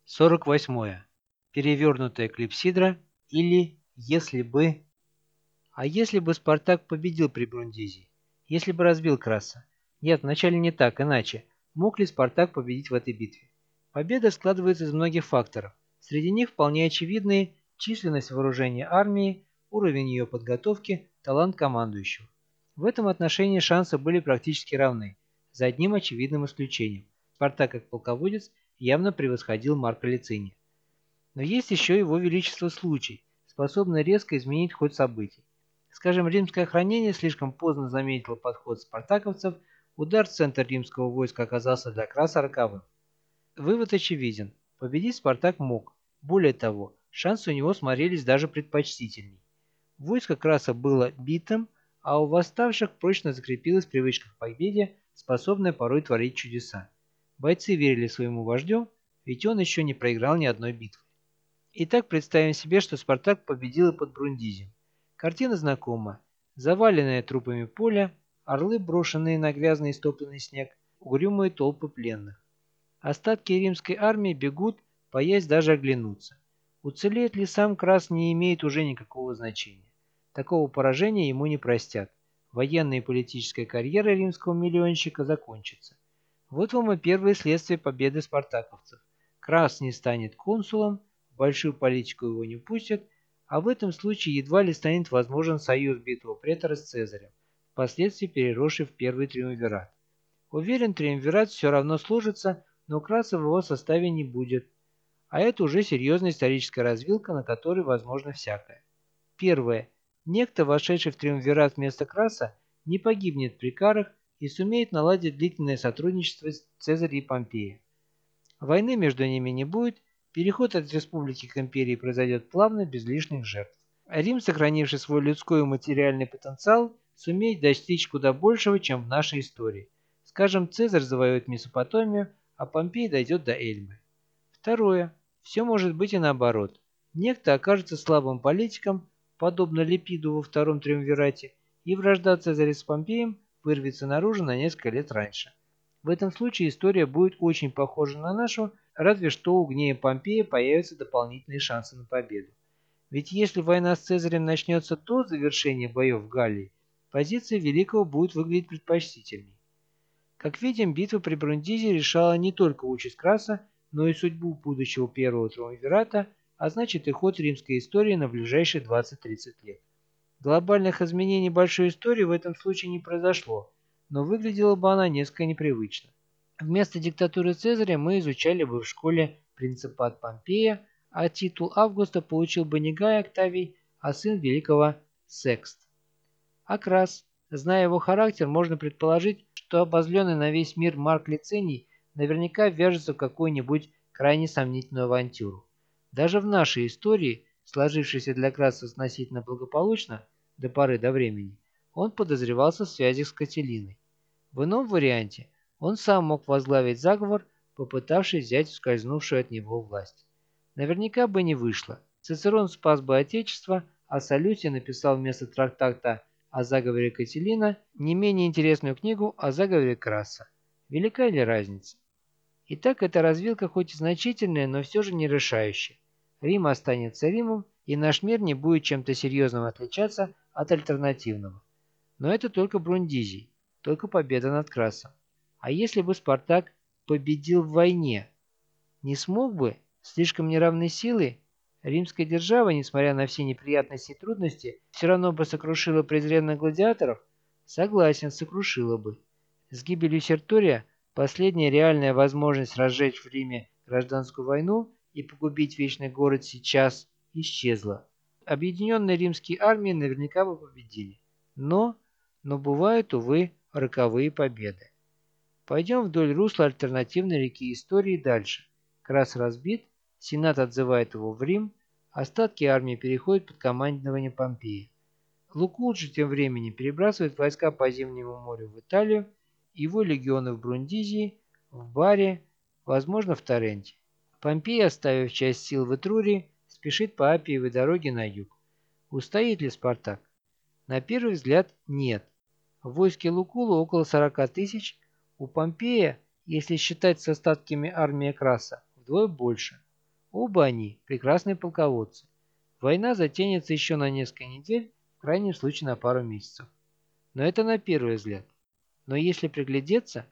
48. Перевернутая клипсидра или «если бы». А если бы Спартак победил при Брундизии? Если бы разбил Краса? Нет, вначале не так, иначе. Мог ли Спартак победить в этой битве? Победа складывается из многих факторов. Среди них вполне очевидные численность вооружения армии, уровень ее подготовки, талант командующего. В этом отношении шансы были практически равны, за одним очевидным исключением. Спартак как полководец явно превосходил Марка Лициния. Но есть еще его величество случай, способный резко изменить ход событий. Скажем, римское охранение слишком поздно заметило подход спартаковцев, удар в центр римского войска оказался для Краса роковым. Вывод очевиден. Победить Спартак мог. Более того, шансы у него смотрелись даже предпочтительней. Войско Краса было битым, а у восставших прочно закрепилась привычка к победе, способная порой творить чудеса. Бойцы верили своему вождю, ведь он еще не проиграл ни одной битвы. Итак, представим себе, что Спартак победил и под Брундизием. Картина знакома. Заваленное трупами поле, орлы, брошенные на грязный истопленный снег, угрюмые толпы пленных. Остатки римской армии бегут, боясь даже оглянуться. Уцелеет ли сам Крас, не имеет уже никакого значения. Такого поражения ему не простят. Военная и политическая карьера римского миллионщика закончится. Вот вам и первые следствия победы спартаковцев. Крас не станет консулом, в большую политику его не пустят, а в этом случае едва ли станет возможен союз битого претора с Цезарем, впоследствии переросший в первый триумвират. Уверен, триумвират все равно сложится, но Краса в его составе не будет. А это уже серьезная историческая развилка, на которой возможно всякое. Первое. Некто, вошедший в триумвират вместо Краса, не погибнет при карах и сумеет наладить длительное сотрудничество с Цезарем и Помпеем. Войны между ними не будет, переход от республики к империи произойдет плавно, без лишних жертв. А Рим, сохранивший свой людской и материальный потенциал, сумеет достичь куда большего, чем в нашей истории. Скажем, Цезарь завоюет Месопотамию, а Помпей дойдет до Эльмы. Второе. Все может быть и наоборот. Некто окажется слабым политиком, подобно Лепиду во втором триумвирате, и вражда Цезаря с Помпеем вырвется наружу на несколько лет раньше. В этом случае история будет очень похожа на нашу, разве что у Гнея Помпея появятся дополнительные шансы на победу. Ведь если война с Цезарем начнется до завершения боев в Галлии, позиция Великого будет выглядеть предпочтительней. Как видим, битва при Брундизе решала не только участь Краса, но и судьбу будущего первого триумвирата, а значит и ход римской истории на ближайшие 20-30 лет. Глобальных изменений большой истории в этом случае не произошло, но выглядела бы она несколько непривычно. Вместо диктатуры Цезаря мы изучали бы в школе принципат Помпея, а титул Августа получил бы не Гай Октавий, а сын великого Секст. А Крас, зная его характер, можно предположить, что обозленный на весь мир Марк Лициний наверняка вяжется в какую-нибудь крайне сомнительную авантюру. Даже в нашей истории, сложившейся для Краса относительно благополучно до поры до времени, он подозревался в связях с Кателиной. В ином варианте он сам мог возглавить заговор, попытавшись взять ускользнувшую от него власть. Наверняка бы не вышло. Цицерон спас бы Отечество, а Салютий написал вместо трактата о заговоре Кателина не менее интересную книгу о заговоре Краса. Велика ли разница? Итак, эта развилка хоть и значительная, но все же не решающая. Рим останется Римом, и наш мир не будет чем-то серьезным отличаться от альтернативного. Но это только Брундизий, только победа над Красом. А если бы Спартак победил в войне? Не смог бы? Слишком неравной силы? Римская держава, несмотря на все неприятности и трудности, все равно бы сокрушила презренных гладиаторов? Согласен, сокрушила бы. С гибелью Сертория последняя реальная возможность разжечь в Риме гражданскую войну и погубить вечный город сейчас исчезла. Объединенные римские армии наверняка бы победили. Но бывают, увы, роковые победы. Пойдем вдоль русла альтернативной реки истории дальше. Крас разбит, Сенат отзывает его в Рим, остатки армии переходят под командование Помпея. Лукул же тем временем перебрасывает войска по Зимнему морю в Италию, его легионы в Брундизии, в Баре, возможно в Торренте. Помпей, оставив часть сил в Этрурии, спешит по Аппиевой дороге на юг. Устоит ли Спартак? На первый взгляд нет. В войске Лукула около 40 тысяч, у Помпея, если считать с остатками армии Краса, вдвое больше. Оба они прекрасные полководцы. Война затянется еще на несколько недель, в крайнем случае на пару месяцев. Но это на первый взгляд. Но если приглядеться,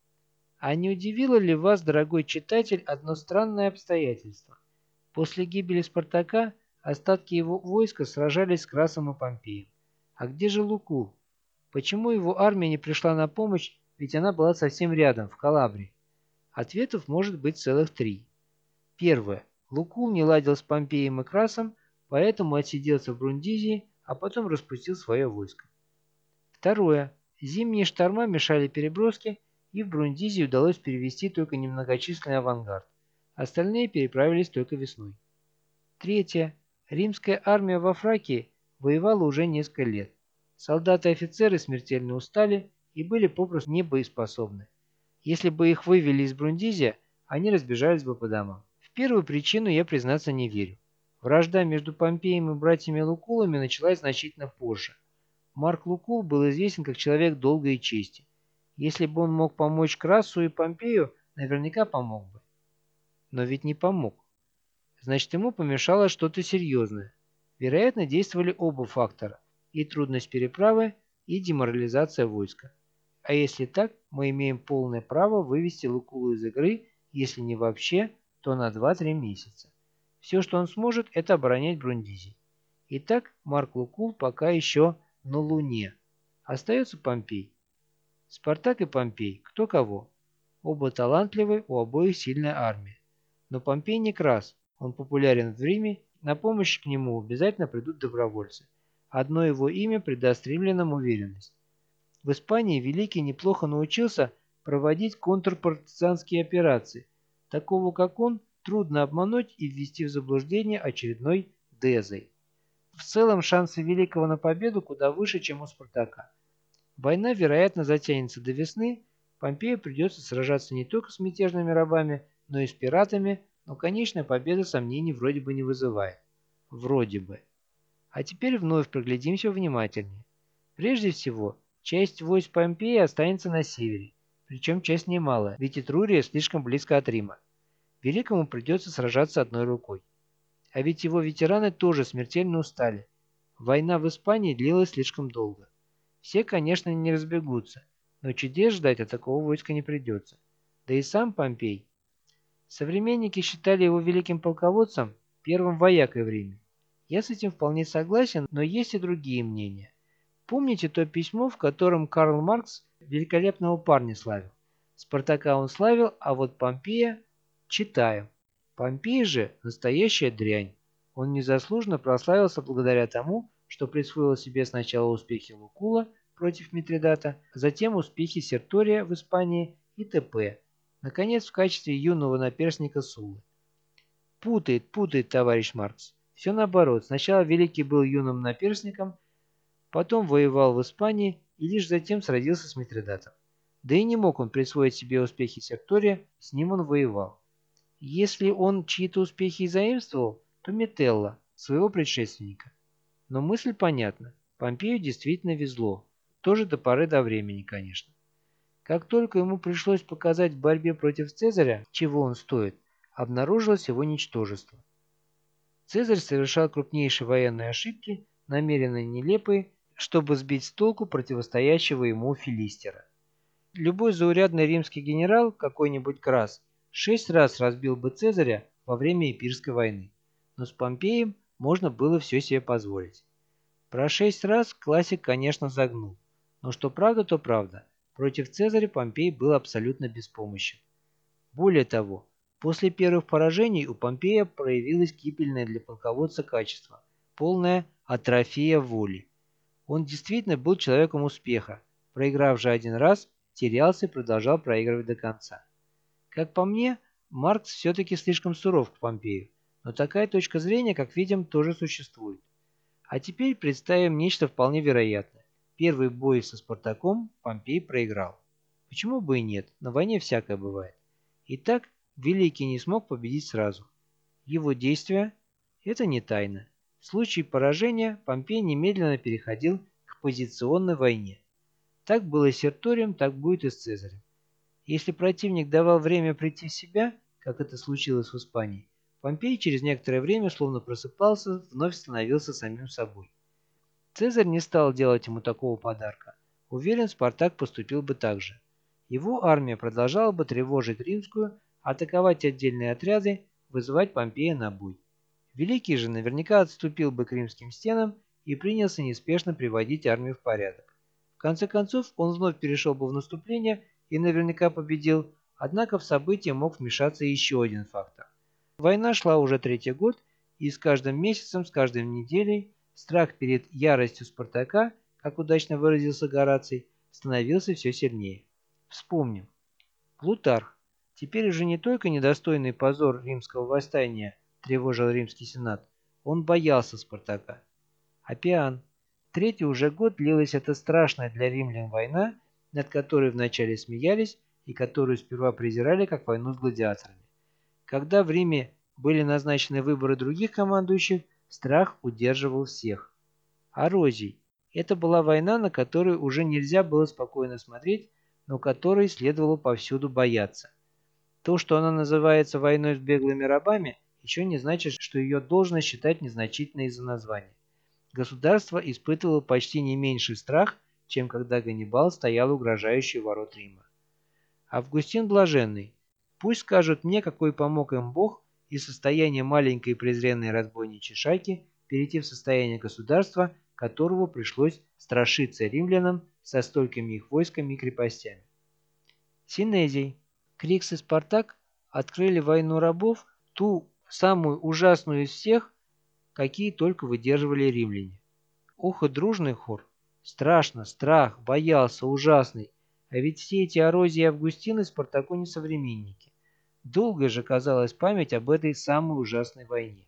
а не удивило ли вас, дорогой читатель, одно странное обстоятельство? После гибели Спартака остатки его войска сражались с Красом и Помпеем. А где же Лукул? Почему его армия не пришла на помощь, ведь она была совсем рядом, в Калабрии? Ответов может быть целых три. Первое. Лукул не ладил с Помпеем и Красом, поэтому отсиделся в Брундизии, а потом распустил свое войско. Второе. Зимние шторма мешали переброске, и в Брундизии удалось перевести только немногочисленный авангард. Остальные переправились только весной. Третье. Римская армия во Фракии воевала уже несколько лет. Солдаты и офицеры смертельно устали и были попросту не боеспособны. Если бы их вывели из Брундизия, они разбежались бы по домам. В первую причину я, признаться, не верю. Вражда между Помпеем и братьями Лукулами началась значительно позже. Марк Лукул был известен как человек долгой чести. Если бы он мог помочь Красу и Помпею, наверняка помог бы. Но ведь не помог. Значит, ему помешало что-то серьезное. Вероятно, действовали оба фактора – и трудность переправы, и деморализация войска. А если так, мы имеем полное право вывести Лукулу из игры, если не вообще, то на 2-3 месяца. Все, что он сможет, это оборонять Брундизий. Итак, Марк Лукул пока еще на Луне. Остается Помпей. Спартак и Помпей, кто кого. Оба талантливы, у обоих сильная армия. Но Помпей не крас, он популярен в Риме, на помощь к нему обязательно придут добровольцы. Одно его имя придаст римлянам уверенность. В Испании Великий неплохо научился проводить контрпартизанские операции. Такого, как он, трудно обмануть и ввести в заблуждение очередной Дезой. В целом шансы Великого на победу куда выше, чем у Спартака. Война, вероятно, затянется до весны, Помпею придется сражаться не только с мятежными рабами, но и с пиратами, но конечная победа сомнений вроде бы не вызывает. Вроде бы. А теперь вновь проглядимся внимательнее. Прежде всего, часть войск Помпея останется на севере, причем часть немалая, ведь Этрурия слишком близко от Рима. Великому придется сражаться одной рукой. А ведь его ветераны тоже смертельно устали. Война в Испании длилась слишком долго. Все, конечно, не разбегутся, но чудес ждать от такого войска не придется. Да и сам Помпей. Современники считали его великим полководцем, первым воякой в Риме. Я с этим вполне согласен, но есть и другие мнения. Помните то письмо, в котором Карл Маркс великолепного парня славил? Спартака он славил, а вот Помпея читаю. Помпей же настоящая дрянь. Он незаслуженно прославился благодаря тому, что присвоил себе сначала успехи Лукула против Митридата, затем успехи Сертория в Испании и т.п. Наконец, в качестве юного наперстника Суллы. Путает, товарищ Маркс. Все наоборот. Сначала Великий был юным наперстником, потом воевал в Испании и лишь затем сразился с Митридатом. Да и не мог он присвоить себе успехи Сертория, с ним он воевал. Если он чьи-то успехи и заимствовал, то Метелла, своего предшественника. Но мысль понятна. Помпею действительно везло. Тоже до поры до времени, конечно. Как только ему пришлось показать в борьбе против Цезаря, чего он стоит, обнаружилось его ничтожество. Цезарь совершал крупнейшие военные ошибки, намеренно нелепые, чтобы сбить с толку противостоящего ему филистера. Любой заурядный римский генерал, какой-нибудь Крас, 6 раз разбил бы Цезаря во время Эпирской войны. Но с Помпеем можно было все себе позволить. Про 6 раз классик, конечно, загнул. Но что правда, то правда. Против Цезаря Помпей был абсолютно беспомощен. Более того, после первых поражений у Помпея проявилось гибельное для полководца качество – полная атрофия воли. Он действительно был человеком успеха, проиграв же один раз, терялся и продолжал проигрывать до конца. Как по мне, Маркс все-таки слишком суров к Помпею, но такая точка зрения, как видим, тоже существует. А теперь представим нечто вполне вероятное. Первый бой со Спартаком Помпей проиграл. Почему бы и нет, на войне всякое бывает. Итак, Великий не смог победить сразу. Его действия – это не тайна. В случае поражения Помпей немедленно переходил к позиционной войне. Так было с Серторием, так будет и с Цезарем. Если противник давал время прийти в себя, как это случилось в Испании, Помпей через некоторое время словно просыпался, вновь становился самим собой. Цезарь не стал делать ему такого подарка. Уверен, Спартак поступил бы так же. Его армия продолжала бы тревожить римскую, атаковать отдельные отряды, вызывать Помпея на бой. Великий же наверняка отступил бы к римским стенам и принялся неспешно приводить армию в порядок. В конце концов, он вновь перешел бы в наступление и наверняка победил, однако в события мог вмешаться еще один фактор. Война шла уже третий год, и с каждым месяцем, с каждой неделей страх перед яростью Спартака, как удачно выразился Гораций, становился все сильнее. Вспомним. Плутарх, теперь уже не только недостойный позор римского восстания, тревожил римский сенат, он боялся Спартака. Аппиан. Третий уже год длилась эта страшная для римлян война, над которой вначале смеялись и которую сперва презирали как войну с гладиаторами. Когда в Риме были назначены выборы других командующих, страх удерживал всех. Орозий. Это была война, на которую уже нельзя было спокойно смотреть, но которой следовало повсюду бояться. То, что она называется войной с беглыми рабами, еще не значит, что ее должно считать незначительной из-за названия. Государство испытывало почти не меньший страх, чем когда Ганнибал стоял угрожающий у ворот Рима. Августин Блаженный. Пусть скажут мне, какой помог им Бог из состояния маленькой презренной разбойничьей шайки перейти в состояние государства, которого пришлось страшиться римлянам со столькими их войсками и крепостями. Синезий. Крикс и Спартак открыли войну рабов, ту самую ужасную из всех, какие только выдерживали римляне. Ох и дружный хор. Страшно, страх, боялся, ужасный. А ведь все эти Орозии и Августины Спартаку не современники. Долго же казалась память об этой самой ужасной войне.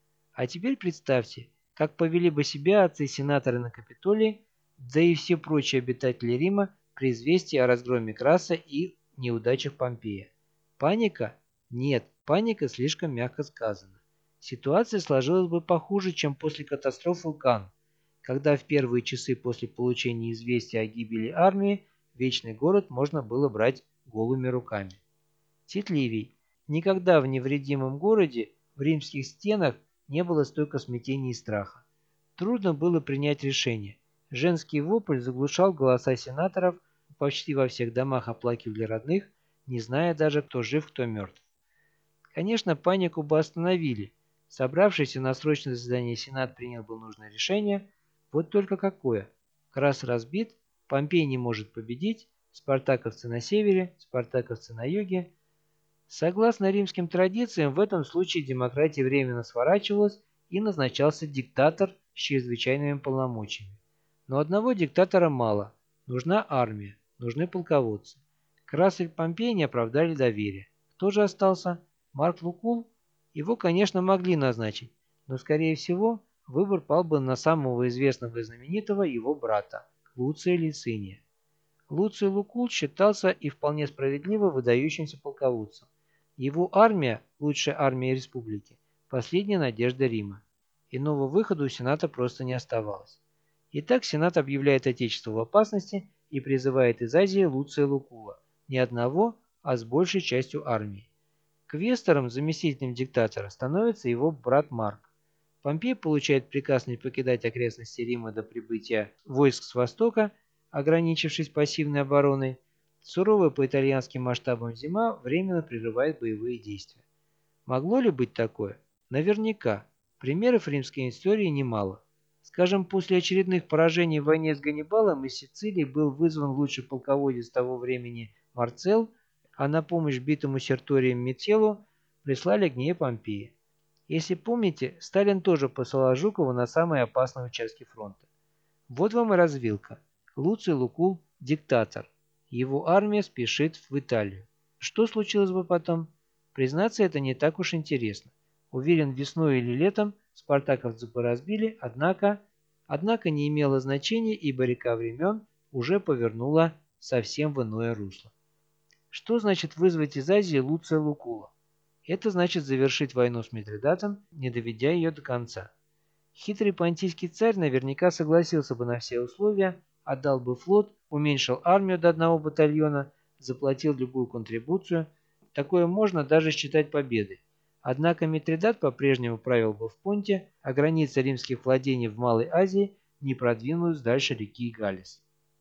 А теперь представьте, как повели бы себя отцы-сенаторы на Капитолии, да и все прочие обитатели Рима при известии о разгроме Краса и неудачах Помпея. Паника? Нет, паника слишком мягко сказано. Ситуация сложилась бы похуже, чем после катастрофы Кан, когда в первые часы после получения известия о гибели армии Вечный город можно было брать голыми руками. Тит Ливий. Никогда в невредимом городе, в римских стенах, не было столько смятения и страха. Трудно было принять решение. Женский вопль заглушал голоса сенаторов, почти во всех домах оплакивали родных, не зная даже, кто жив, кто мертв. Конечно, панику бы остановили. Собравшийся на срочное заседание Сенат принял бы нужное решение. Вот только какое? Крас разбит, Помпей не может победить, спартаковцы на севере, спартаковцы на юге. Согласно римским традициям, в этом случае демократия временно сворачивалась и назначался диктатор с чрезвычайными полномочиями. Но одного диктатора мало. Нужна армия, нужны полководцы. Крас и Помпей не оправдали доверия. Кто же остался? Марк Лукул? Его, конечно, могли назначить, но, скорее всего, выбор пал бы на самого известного и знаменитого его брата, Луция Лициния. Луций Лукул считался и вполне справедливо выдающимся полководцем. Его армия, лучшая армия республики, последняя надежда Рима. Иного выхода у Сената просто не оставалось. Итак, Сенат объявляет Отечество в опасности и призывает из Азии Луция Лукула, не одного, а с большей частью армии. Квестором, заместителем диктатора, становится его брат Марк. Помпей получает приказ не покидать окрестности Рима до прибытия войск с востока, ограничившись пассивной обороной. Суровая по итальянским масштабам зима временно прерывает боевые действия. Могло ли быть такое? Наверняка. Примеров римской истории немало. Скажем, после очередных поражений в войне с Ганнибалом из Сицилии был вызван лучший полководец того времени Марцел, а на помощь битому Серторием Метеллу прислали Гнея Помпея. Если помните, Сталин тоже посылал Жукова на самые опасные участки фронта. Вот вам и развилка. Луций Лукул – диктатор. Его армия спешит в Италию. Что случилось бы потом? Признаться, это не так уж интересно. Уверен, весной или летом спартаковцы бы разбили, однако не имело значения, ибо река времен уже повернула совсем в иное русло. Что значит вызвать из Азии Луция Лукула? Это значит завершить войну с Митридатом, не доведя ее до конца. Хитрый понтийский царь наверняка согласился бы на все условия, отдал бы флот, уменьшил армию до 1 батальона, заплатил любую контрибуцию. Такое можно даже считать победой. Однако Митридат по-прежнему правил бы в Понте, а границы римских владений в Малой Азии не продвинулась дальше реки Галис.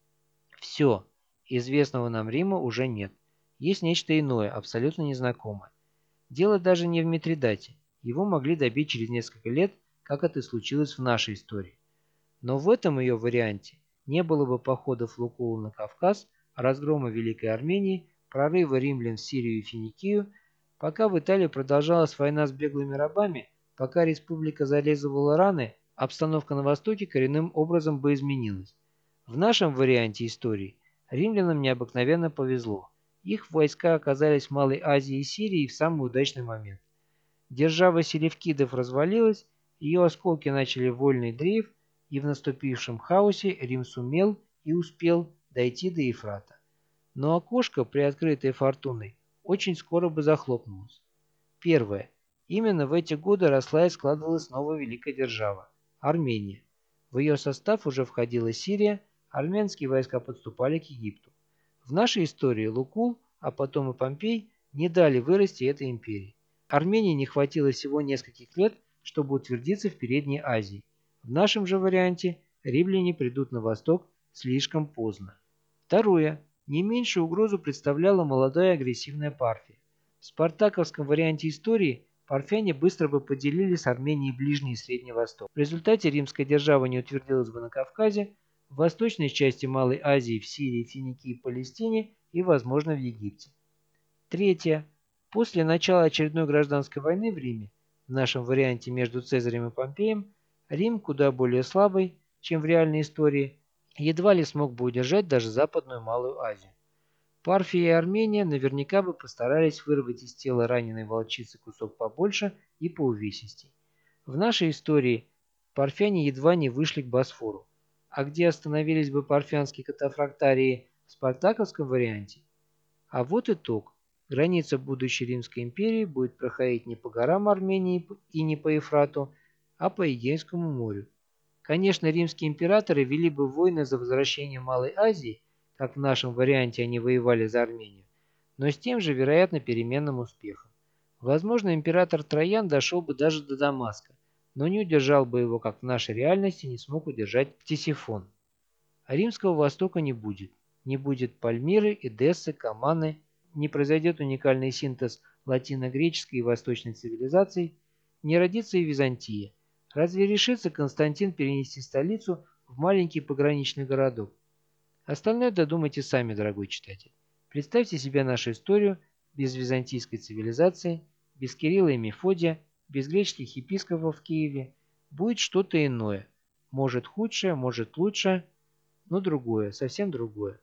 Все, известного нам Рима уже нет. Есть нечто иное, абсолютно незнакомое. Дело даже не в Митридате. Его могли добить через несколько лет, как это случилось в нашей истории. Но в этом ее варианте не было бы походов Лукула на Кавказ, разгрома Великой Армении, прорыва римлян в Сирию и Финикию, пока в Италии продолжалась война с беглыми рабами, пока республика зализывала раны, обстановка на Востоке коренным образом бы изменилась. В нашем варианте истории римлянам необыкновенно повезло. Их войска оказались в Малой Азии и Сирии в самый удачный момент. Держава селевкидов развалилась, ее осколки начали вольный дрейф, и в наступившем хаосе Рим сумел и успел дойти до Ефрата. Но окошко, приоткрытое фортуной, очень скоро бы захлопнулось. Первое. Именно в эти годы росла и складывалась новая великая держава– Армения. В ее состав уже входила Сирия, армянские войска подступали к Египту. В нашей истории Лукул, а потом и Помпей, не дали вырасти этой империи. Армении не хватило всего нескольких лет, чтобы утвердиться в Передней Азии. В нашем же варианте римляне придут на восток слишком поздно. Второе. Не меньшую угрозу представляла молодая агрессивная Парфия. В спартаковском варианте истории парфяне быстро бы поделили с Арменией Ближний и Средний Восток. В результате римская держава не утвердилась бы на Кавказе, в восточной части Малой Азии, в Сирии, Финикии, Палестине и, возможно, в Египте. Третье. После начала очередной гражданской войны в Риме, в нашем варианте между Цезарем и Помпеем, Рим, куда более слабый, чем в реальной истории, едва ли смог бы удержать даже Западную Малую Азию. Парфия и Армения наверняка бы постарались вырвать из тела раненой волчицы кусок побольше и поувесистей. В нашей истории парфяне едва не вышли к Босфору, а где остановились бы парфянские катафрактарии в спартаковском варианте? А вот итог. Граница будущей Римской империи будет проходить не по горам Армении и не по Ефрату, а по Эгейскому морю. Конечно, римские императоры вели бы войны за возвращение Малой Азии, как в нашем варианте они воевали за Армению, но с тем же, вероятно, переменным успехом. Возможно, император Троян дошел бы даже до Дамаска, но не удержал бы его, как в нашей реальности не смог удержать Ктесифон. А Римского Востока не будет. Не будет Пальмиры, Эдессы, Каманы, не произойдет уникальный синтез латино-греческой и восточной цивилизаций, не родится и Византия. Разве решится Константин перенести столицу в маленький пограничный городок? Остальное додумайте сами, дорогой читатель. Представьте себе нашу историю без византийской цивилизации, без Кирилла и Мефодия, без греческих епископов в Киеве. Будет что-то иное. Может худшее, может лучше, но другое, совсем другое.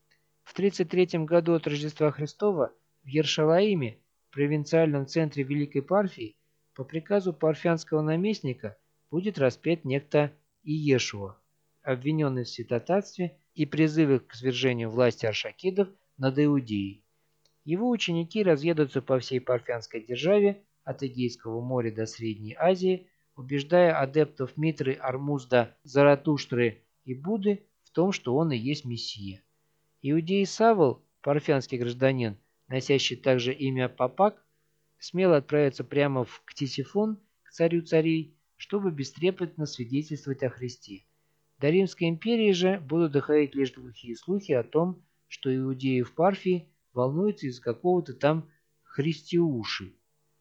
В 33 году от Рождества Христова в Ершалаиме, провинциальном центре Великой Парфии, по приказу парфянского наместника будет распят некто Иешуа, обвиненный в святотатстве и призыве к свержению власти аршакидов над Иудеей. Его ученики разъедутся по всей парфянской державе от Эгейского моря до Средней Азии, убеждая адептов Митры, Армузда, Заратуштры и Будды в том, что он и есть Мессия. Иудей Савл, парфянский гражданин, носящий также имя Папак, смело отправится прямо в Ктесифон, к царю царей, чтобы бестрепетно свидетельствовать о Христе. До Римской империи же будут доходить лишь глухие слухи о том, что иудеи в Парфии волнуются из какого-то там Христиуши.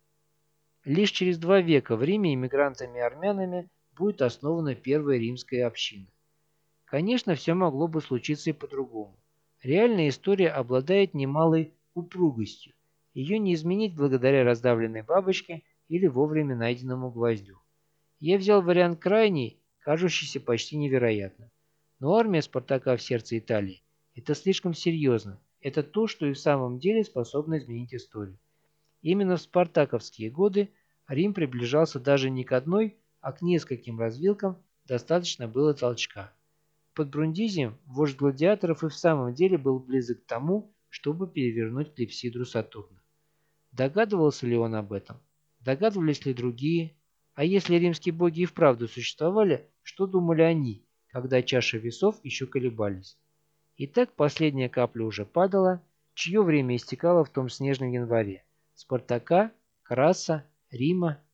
Лишь через 2 века в Риме иммигрантами и армянами будет основана первая римская община. Конечно, все могло бы случиться и по-другому. Реальная история обладает немалой упругостью. Ее не изменить благодаря раздавленной бабочке или вовремя найденному гвоздю. Я взял вариант крайний, кажущийся почти невероятным. Но армия Спартака в сердце Италии– это слишком серьезно. Это то, что и в самом деле способно изменить историю. Именно в спартаковские годы Рим приближался даже не к одной, а к нескольким развилкам, достаточно было толчка. Под Брундизием вождь гладиаторов и в самом деле был близок к тому, чтобы перевернуть клипсидру Сатурна. Догадывался ли он об этом? Догадывались ли другие? А если римские боги и вправду существовали, что думали они, когда чаши весов еще колебались? Итак, последняя капля уже падала, чье время истекало в том снежном январе. Спартака, Краса, Рима